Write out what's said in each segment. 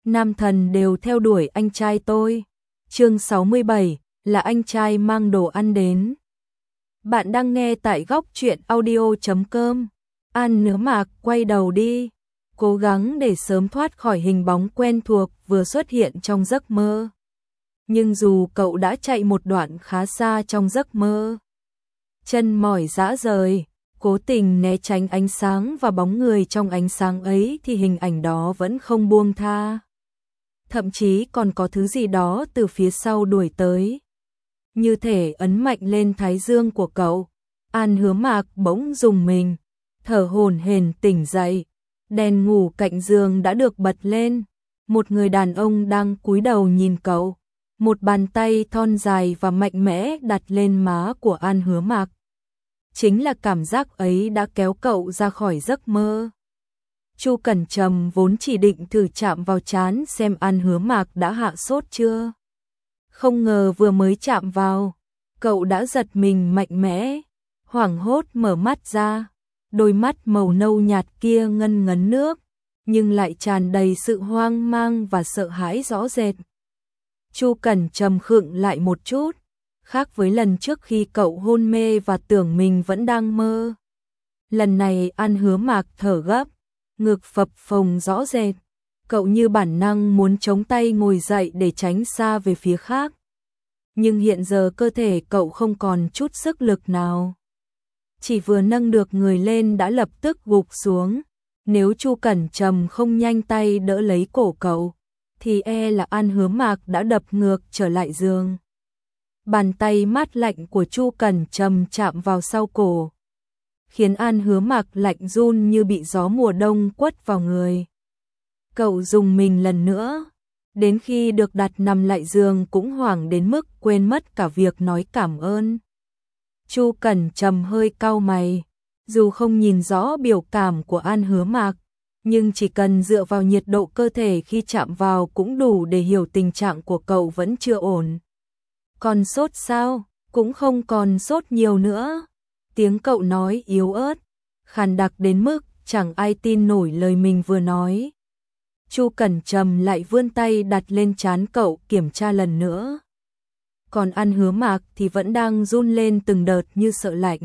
nam thần đều theo đuổi anh trai tôi. Chương 67 là anh trai mang đồ ăn đến. Bạn đang nghe tại góc truyện audio.com. An Hứa Mạc quay đầu đi, cố gắng để sớm thoát khỏi hình bóng quen thuộc vừa xuất hiện trong giấc mơ. Nhưng dù cậu đã chạy một đoạn khá xa trong giấc mơ, chân mỏi rã rời, cố tình né tránh ánh sáng và bóng người trong ánh sáng ấy thì hình ảnh đó vẫn không buông tha. Thậm chí còn có thứ gì đó từ phía sau đuổi tới, như thể ấn mạnh lên thái dương của cậu. An Hứa Mạc bỗng rùng mình, thở hổn hển tỉnh dậy. Đèn ngủ cạnh giường đã được bật lên, một người đàn ông đang cúi đầu nhìn cậu, một bàn tay thon dài và mạnh mẽ đặt lên má của An Hứa Mạc. Chính là cảm giác ấy đã kéo cậu ra khỏi giấc mơ. Chu Cẩn Trầm vốn chỉ định thử chạm vào trán xem An Hứa Mạc đã hạ sốt chưa. Không ngờ vừa mới chạm vào, cậu đã giật mình mạnh mẽ, hoảng hốt mở mắt ra. Đôi mắt màu nâu nhạt kia ngân ngấn nước, nhưng lại tràn đầy sự hoang mang và sợ hãi rõ rệt. Chu Cẩn Trầm khựng lại một chút, khác với lần trước khi cậu hôn mê và tưởng mình vẫn đang mơ. Lần này An Hứa Mạc thở gấp, ngực phập phồng rõ rệt, cậu như bản năng muốn chống tay ngồi dậy để tránh xa về phía khác. Nhưng hiện giờ cơ thể cậu không còn chút sức lực nào. Chỉ vừa nâng được người lên đã lập tức gục xuống. Nếu Chu Cẩn Trầm không nhanh tay đỡ lấy cổ cậu, thì e là An Hứa Mạc đã đập ngược trở lại giường. Bàn tay mát lạnh của Chu Cẩn Trầm chạm vào sau cổ, khiến An Hứa Mạc lạnh run như bị gió mùa đông quất vào người. Cậu rùng mình lần nữa, đến khi được đặt nằm lại giường cũng hoảng đến mức quên mất cả việc nói cảm ơn. Chu Cẩn Trầm hơi cau mày, dù không nhìn rõ biểu cảm của An Hứa Mạc, nhưng chỉ cần dựa vào nhiệt độ cơ thể khi chạm vào cũng đủ để hiểu tình trạng của cậu vẫn chưa ổn. Còn sốt sao? Cũng không còn sốt nhiều nữa. Tiếng cậu nói yếu ớt, khàn đặc đến mức chẳng ai tin nổi lời mình vừa nói. Chu Cẩn Trầm lại vươn tay đặt lên trán cậu kiểm tra lần nữa. Còn An Hứa Mạc thì vẫn đang run lên từng đợt như sợ lạnh.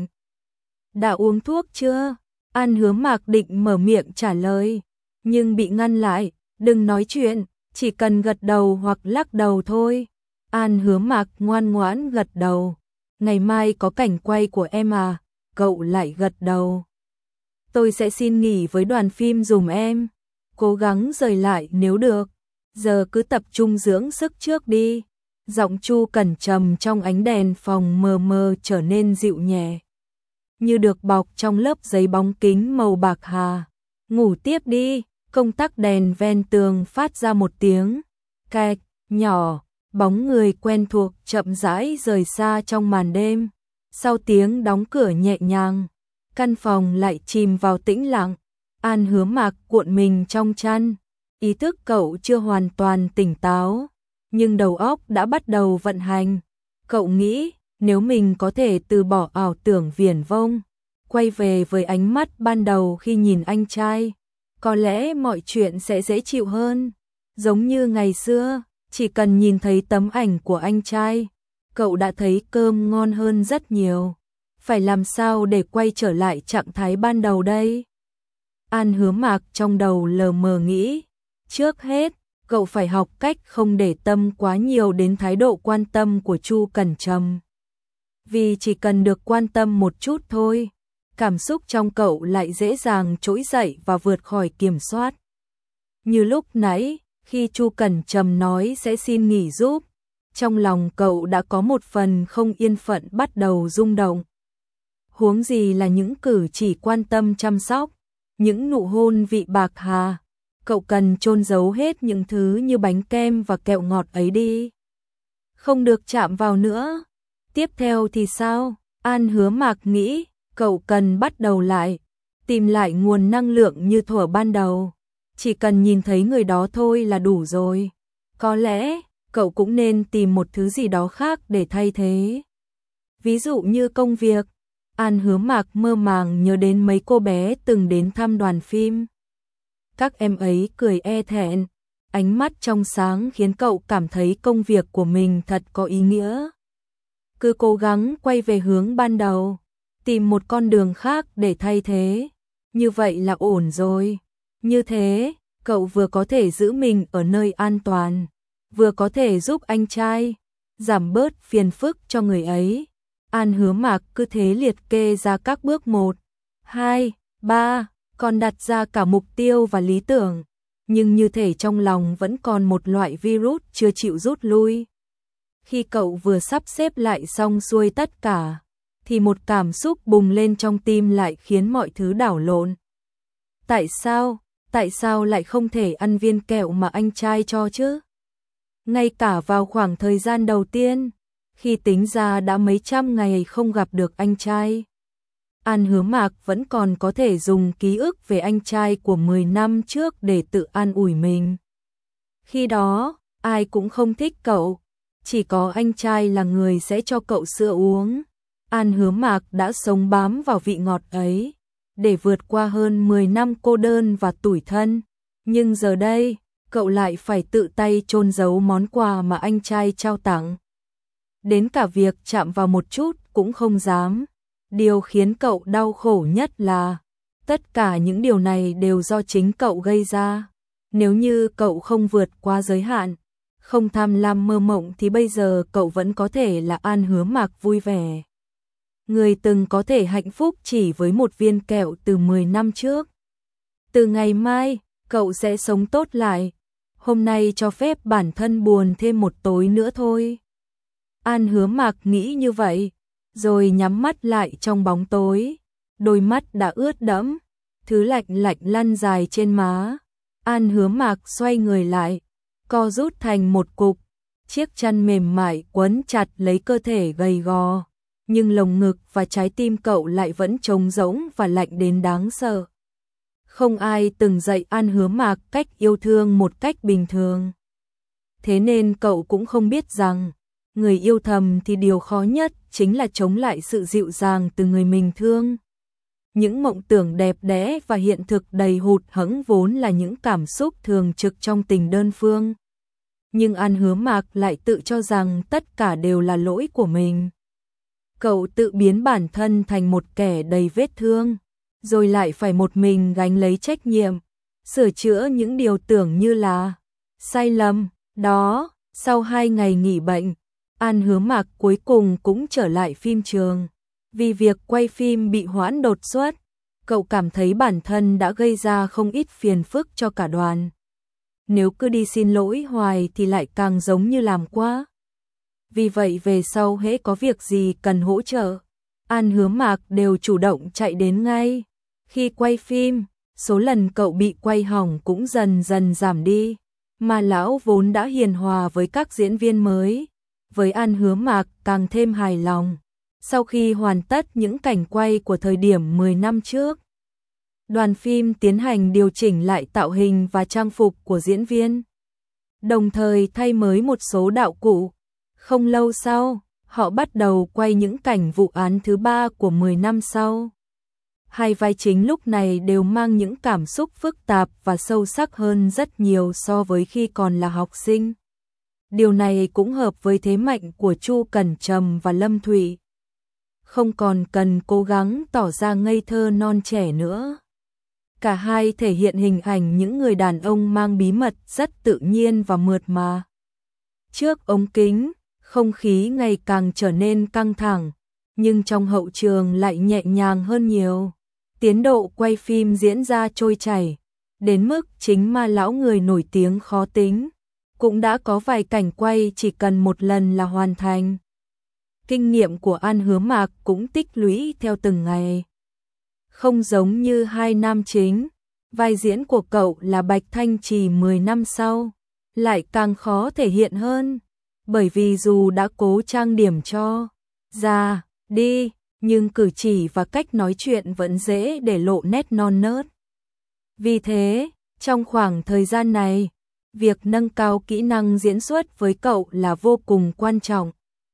Đã uống thuốc chưa? An Hứa Mạc định mở miệng trả lời, nhưng bị ngăn lại. Đừng nói chuyện, chỉ cần gật đầu hoặc lắc đầu thôi. An Hứa Mạc ngoan ngoãn gật đầu. Ngày mai có cảnh quay của em à? Cậu lại gật đầu. Tôi sẽ xin nghỉ với đoàn phim dùm em. Cố gắng rời lại nếu được. Giờ cứ tập trung dưỡng sức trước đi. Giọng Chu Cẩn Trầm trong ánh đèn phòng mờ mờ trở nên dịu nhẹ, như được bọc trong lớp giấy bóng kính màu bạc hà. Ngủ tiếp đi. Công tắc đèn ven tường phát ra một tiếng kẹt nhỏ, bóng người quen thuộc chậm rãi rời xa trong màn đêm. Sau tiếng đóng cửa nhẹ nhàng, căn phòng lại chìm vào tĩnh lặng. An Hứa Mạc cuộn mình trong chăn, ý thức cậu chưa hoàn toàn tỉnh táo, nhưng đầu óc đã bắt đầu vận hành. Cậu nghĩ nếu mình có thể từ bỏ ảo tưởng viển vông, quay về với ánh mắt ban đầu khi nhìn anh trai, có lẽ mọi chuyện sẽ dễ chịu hơn. Giống như ngày xưa, chỉ cần nhìn thấy tấm ảnh của anh trai, cậu đã thấy cơm ngon hơn rất nhiều. Phải làm sao để quay trở lại trạng thái ban đầu đây? An Hứa Mạc trong đầu lờ mờ nghĩ. Trước hết, cậu phải học cách không để tâm quá nhiều đến thái độ quan tâm của Chu Cẩn Trầm. Vì chỉ cần được quan tâm một chút thôi, cảm xúc trong cậu lại dễ dàng trỗi dậy và vượt khỏi kiểm soát. Như lúc nãy, khi Chu Cẩn Trầm nói sẽ xin nghỉ giúp, trong lòng cậu đã có một phần không yên phận bắt đầu rung động. Huống gì là những cử chỉ quan tâm chăm sóc, những nụ hôn vị bạc hà. Cậu cần chôn giấu hết những thứ như bánh kem và kẹo ngọt ấy đi. Không được chạm vào nữa. Tiếp theo thì sao? An Hứa Mạc nghĩ, cậu cần bắt đầu lại, tìm lại nguồn năng lượng như thuở ban đầu. Chỉ cần nhìn thấy người đó thôi là đủ rồi. Có lẽ, cậu cũng nên tìm một thứ gì đó khác để thay thế. Ví dụ như công việc. An Hứa Mạc mơ màng nhớ đến mấy cô bé từng đến thăm đoàn phim. Các em ấy cười e thẹn, ánh mắt trong sáng khiến cậu cảm thấy công việc của mình thật có ý nghĩa. Cứ cố gắng quay về hướng ban đầu, tìm một con đường khác để thay thế, như vậy là ổn rồi. Như thế, cậu vừa có thể giữ mình ở nơi an toàn, vừa có thể giúp anh trai giảm bớt phiền phức cho người ấy. An Hứa Mạc cứ thế liệt kê ra các bước 1, 2, 3, còn đặt ra cả mục tiêu và lý tưởng, nhưng như thể trong lòng vẫn còn một loại virus chưa chịu rút lui. Khi cậu vừa sắp xếp lại xong xuôi tất cả, thì một cảm xúc bùng lên trong tim lại khiến mọi thứ đảo lộn. Tại sao lại không thể ăn viên kẹo mà anh trai cho chứ? Ngay cả vào khoảng thời gian đầu tiên, khi tính ra đã mấy trăm ngày không gặp được anh trai, An Hứa Mạc vẫn còn có thể dùng ký ức về anh trai của 10 năm trước để tự an ủi mình. Khi đó, ai cũng không thích cậu, chỉ có anh trai là người sẽ cho cậu sữa uống. An Hứa Mạc đã sống bám vào vị ngọt ấy, để vượt qua hơn 10 năm cô đơn và tủi thân. Nhưng giờ đây, cậu lại phải tự tay chôn giấu món quà mà anh trai trao tặng. Đến cả việc chạm vào một chút cũng không dám. Điều khiến cậu đau khổ nhất là tất cả những điều này đều do chính cậu gây ra. Nếu như cậu không vượt qua giới hạn, không tham lam mơ mộng thì bây giờ cậu vẫn có thể là An Hứa Mạc vui vẻ. Người từng có thể hạnh phúc chỉ với một viên kẹo từ 10 năm trước. Từ ngày mai, cậu sẽ sống tốt lại. Hôm nay cho phép bản thân buồn thêm một tối nữa thôi. An Hứa Mạc nghĩ như vậy, rồi nhắm mắt lại trong bóng tối. Đôi mắt đã ướt đẫm, thứ lạnh lạnh lăn dài trên má. An Hứa Mạc xoay người lại, co rút thành một cục. Chiếc chăn mềm mại quấn chặt lấy cơ thể gầy gò, nhưng lồng ngực và trái tim cậu lại vẫn trống rỗng và lạnh đến đáng sợ. Không ai từng dạy An Hứa Mạc cách yêu thương một cách bình thường. Thế nên cậu cũng không biết rằng, người yêu thầm thì điều khó nhất chính là chống lại sự dịu dàng từ người mình thương. Những mộng tưởng đẹp đẽ và hiện thực đầy hụt hẫng vốn là những cảm xúc thường trực trong tình đơn phương. Nhưng An Hứa Mạc lại tự cho rằng tất cả đều là lỗi của mình. Cậu tự biến bản thân thành một kẻ đầy vết thương, rồi lại phải một mình gánh lấy trách nhiệm, sửa chữa những điều tưởng như là sai lầm. Đó, sau 2 ngày nghỉ bệnh, An Hứa Mạc cuối cùng cũng trở lại phim trường. Vì việc quay phim bị hoãn đột xuất, cậu cảm thấy bản thân đã gây ra không ít phiền phức cho cả đoàn. Nếu cứ đi xin lỗi hoài thì lại càng giống như làm quá. Vì vậy về sau hễ có việc gì cần hỗ trợ, An Hứa Mạc đều chủ động chạy đến ngay. Khi quay phim, số lần cậu bị quay hỏng cũng dần dần giảm đi, mà lão vốn đã hiền hòa với các diễn viên mới, với An Hứa Mạc càng thêm hài lòng. Sau khi hoàn tất những cảnh quay của thời điểm 10 năm trước, đoàn phim tiến hành điều chỉnh lại tạo hình và trang phục của diễn viên, đồng thời thay mới một số đạo cụ. Không lâu sau, họ bắt đầu quay những cảnh vụ án thứ 3 của 10 năm sau. Hai vai chính lúc này đều mang những cảm xúc phức tạp và sâu sắc hơn rất nhiều so với khi còn là học sinh. Điều này cũng hợp với thế mạnh của Chu Cẩn Trầm và Lâm Thụy. Không còn cần cố gắng tỏ ra ngây thơ non trẻ nữa. Cả hai thể hiện hình ảnh những người đàn ông mang bí mật rất tự nhiên và mượt mà. Trước ống kính, không khí ngày càng trở nên căng thẳng, nhưng trong hậu trường lại nhẹ nhàng hơn nhiều. Tiến độ quay phim diễn ra trôi chảy, đến mức chính Ma lão người nổi tiếng khó tính cũng đã có vài cảnh quay chỉ cần một lần là hoàn thành. Kinh nghiệm của An Hứa Mạc cũng tích lũy theo từng ngày. Không giống như hai nam chính, vai diễn của cậu là Bạch Thanh Trì 10 năm sau, lại càng khó thể hiện hơn, bởi vì dù đã cố trang điểm cho già đi, nhưng cử chỉ và cách nói chuyện vẫn dễ để lộ nét non nớt. Vì thế, trong khoảng thời gian này, việc nâng cao kỹ năng diễn xuất với cậu là vô cùng quan trọng.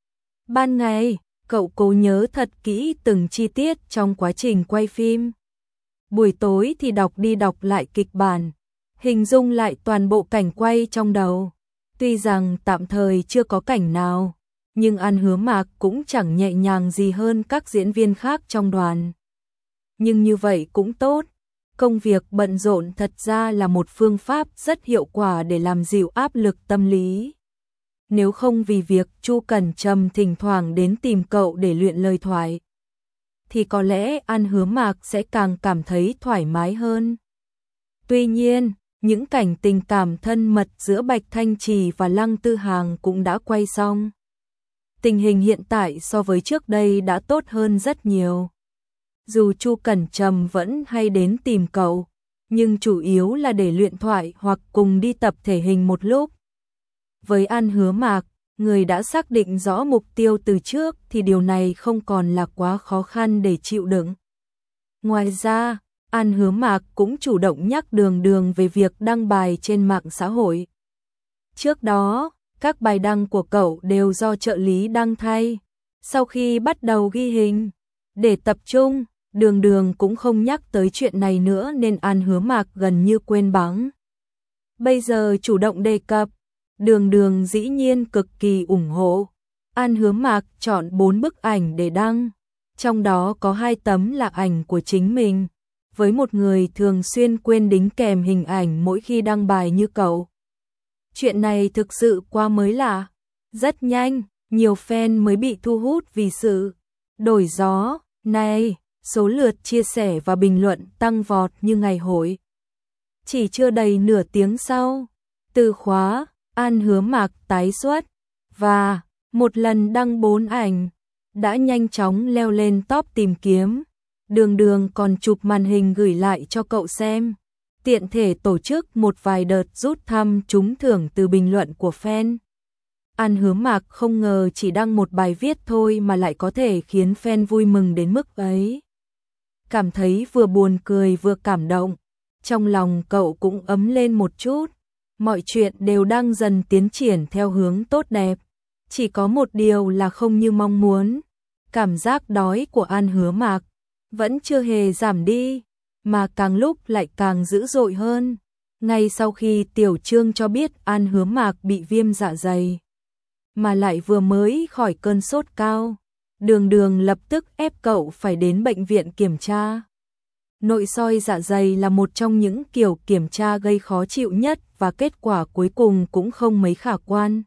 Ban ngày, cậu cố nhớ thật kỹ từng chi tiết trong quá trình quay phim. Buổi tối thì đọc đi đọc lại kịch bản, hình dung lại toàn bộ cảnh quay trong đầu. Tuy rằng tạm thời chưa có cảnh nào, nhưng An Hứa Mạc cũng chẳng nhẹ nhàng gì hơn các diễn viên khác trong đoàn. Nhưng như vậy cũng tốt, công việc bận rộn thật ra là một phương pháp rất hiệu quả để làm dịu áp lực tâm lý. Nếu không vì việc Chu Cẩn Trầm thỉnh thoảng đến tìm cậu để luyện lời thoại, thì có lẽ An Hứa Mạc sẽ càng cảm thấy thoải mái hơn. Tuy nhiên, những cảnh tình cảm thân mật giữa Bạch Thanh Trì và Lăng Tư Hàng cũng đã quay xong. Tình hình hiện tại so với trước đây đã tốt hơn rất nhiều. Dù Chu Cẩn Trầm vẫn hay đến tìm cậu, nhưng chủ yếu là để luyện thoại hoặc cùng đi tập thể hình một lúc. Với An Hứa Mạc, người đã xác định rõ mục tiêu từ trước thì điều này không còn là quá khó khăn để chịu đựng. Ngoài ra, An Hứa Mạc cũng chủ động nhắc Đường Đường về việc đăng bài trên mạng xã hội. Trước đó, các bài đăng của cậu đều do trợ lý đăng thay. Sau khi bắt đầu ghi hình, để tập trung, Đường Đường cũng không nhắc tới chuyện này nữa nên An Hứa Mạc gần như quên bẵng. Bây giờ chủ động đề cập, Đường Đường dĩ nhiên cực kỳ ủng hộ. An Hứa Mạc chọn 4 bức ảnh để đăng, trong đó có 2 tấm là ảnh của chính mình, với một người thường xuyên quên đính kèm hình ảnh mỗi khi đăng bài như cậu. Chuyện này thực sự quá mới lạ. Rất nhanh, nhiều fan mới bị thu hút vì sự đổi gió này, số lượt chia sẻ và bình luận tăng vọt như ngày hội. Chỉ chưa đầy nửa tiếng sau, từ khóa An Hứa Mạc tái xuất và một lần đăng 4 ảnh đã nhanh chóng leo lên top tìm kiếm. Đường Đường còn chụp màn hình gửi lại cho cậu xem, tiện thể tổ chức một vài đợt rút thăm trúng thưởng từ bình luận của fan. An Hứa Mạc không ngờ chỉ đăng một bài viết thôi mà lại có thể khiến fan vui mừng đến mức ấy. Cảm thấy vừa buồn cười vừa cảm động, trong lòng cậu cũng ấm lên một chút. Mọi chuyện đều đang dần tiến triển theo hướng tốt đẹp. Chỉ có một điều là không như mong muốn. Cảm giác đói của An Hứa Mạc vẫn chưa hề giảm đi, mà càng lúc lại càng dữ dội hơn. Ngay sau khi Tiểu Trương cho biết An Hứa Mạc bị viêm dạ dày, mà lại vừa mới khỏi cơn sốt cao, Đường Đường lập tức ép cậu phải đến bệnh viện kiểm tra. Nội soi dạ dày là một trong những kiểu kiểm tra gây khó chịu nhất và kết quả cuối cùng cũng không mấy khả quan.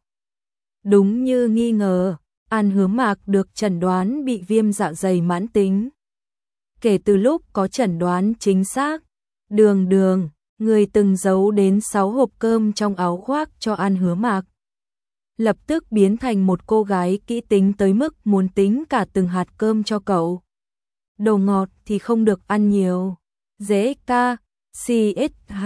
Đúng như nghi ngờ, An Hứa Mạc được chẩn đoán bị viêm dạ dày mãn tính. Kể từ lúc có chẩn đoán chính xác, Đường Đường, người từng giấu đến 6 hộp cơm trong áo khoác cho An Hứa Mạc, lập tức biến thành một cô gái kỹ tính tới mức muốn tính cả từng hạt cơm cho cậu. Đồ ngọt thì không được ăn nhiều, dễ ca, CSH,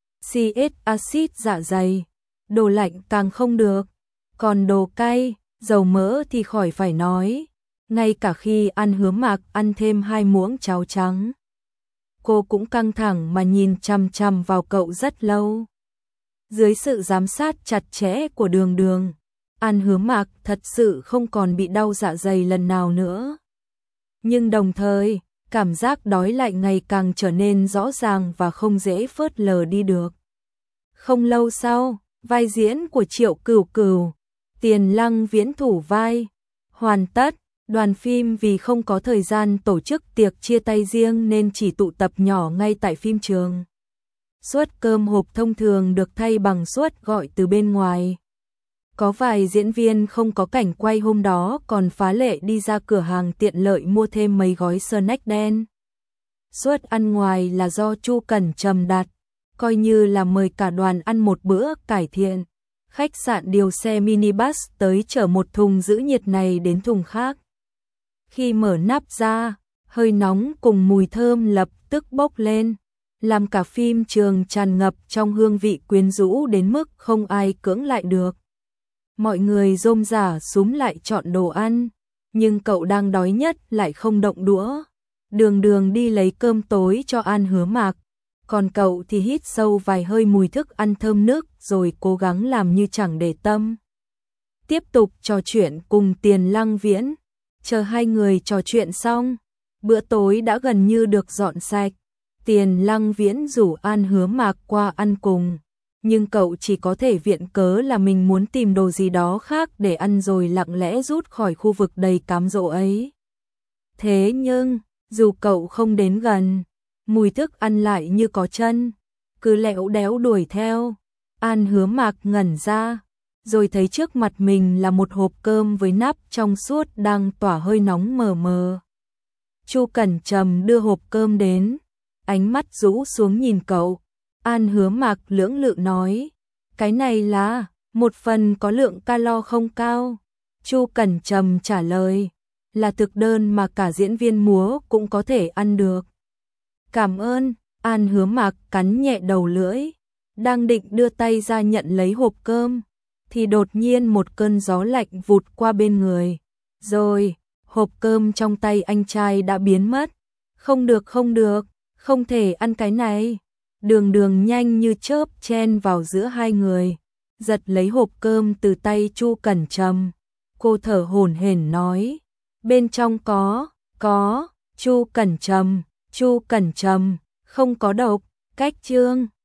CS axit dạ dày, đồ lạnh càng không được, còn đồ cay, dầu mỡ thì khỏi phải nói. Ngay cả khi An Hứa Mạc ăn thêm 2 muỗng cháo trắng, cô cũng căng thẳng mà nhìn chằm chằm vào cậu rất lâu. Dưới sự giám sát chặt chẽ của Đường Đường, An Hứa Mạc thật sự không còn bị đau dạ dày lần nào nữa. Nhưng đồng thời, cảm giác đói lại ngày càng trở nên rõ ràng và không dễ phớt lờ đi được. Không lâu sau, vai diễn của Triệu Cửu Cửu, Tiền Lăng Viễn thủ vai, hoàn tất. Đoàn phim vì không có thời gian tổ chức tiệc chia tay riêng nên chỉ tụ tập nhỏ ngay tại phim trường. Suất cơm hộp thông thường được thay bằng suất gọi từ bên ngoài. Có vài diễn viên không có cảnh quay hôm đó còn phá lệ đi ra cửa hàng tiện lợi mua thêm mấy gói snack đen. Suất ăn ngoài là do Chu Cẩn Trầm đặt, coi như là mời cả đoàn ăn một bữa cải thiện. Khách sạn điều xe minibus tới chở một thùng giữ nhiệt này đến thùng khác. Khi mở nắp ra, hơi nóng cùng mùi thơm lập tức bốc lên, làm cả phim trường tràn ngập trong hương vị quyến rũ đến mức không ai cưỡng lại được. Mọi người rôm rả súm lại chọn đồ ăn, nhưng cậu đang đói nhất lại không động đũa. Đường Đường đi lấy cơm tối cho An Hứa Mạc, còn cậu thì hít sâu vài hơi mùi thức ăn thơm nức rồi cố gắng làm như chẳng để tâm. Tiếp tục trò chuyện cùng Tiền Lăng Viễn. Chờ hai người trò chuyện xong, bữa tối đã gần như được dọn sạch. Tiền Lăng Viễn rủ An Hứa Mạc qua ăn cùng, nhưng cậu chỉ có thể viện cớ là mình muốn tìm đồ gì đó khác để ăn rồi lặng lẽ rút khỏi khu vực đầy cám dỗ ấy. Thế nhưng, dù cậu không đến gần, mùi thức ăn lại như có chân, cứ lẽo đéo đuổi theo. An Hứa Mạc ngẩn ra, rồi thấy trước mặt mình là một hộp cơm với nắp trong suốt đang tỏa hơi nóng mờ mờ. Chu Cẩn Trầm đưa hộp cơm đến, ánh mắt rũ xuống nhìn cậu. An Hứa Mạc lưỡng lự nói, cái này là một phần có lượng calo không cao. Chu Cẩn Trầm trả lời, là thực đơn mà cả diễn viên múa cũng có thể ăn được. Cảm ơn. An Hứa Mạc cắn nhẹ đầu lưỡi, đang định đưa tay ra nhận lấy hộp cơm, thì đột nhiên một cơn gió lạnh vụt qua bên người. Rồi, hộp cơm trong tay anh trai đã biến mất. Không được, không thể ăn cái này. Đường Đường nhanh như chớp chen vào giữa hai người, giật lấy hộp cơm từ tay Chu Cẩn Trầm. Cô thở hổn hển nói, bên trong có. Chu Cẩn Trầm, không có độc. Cách chương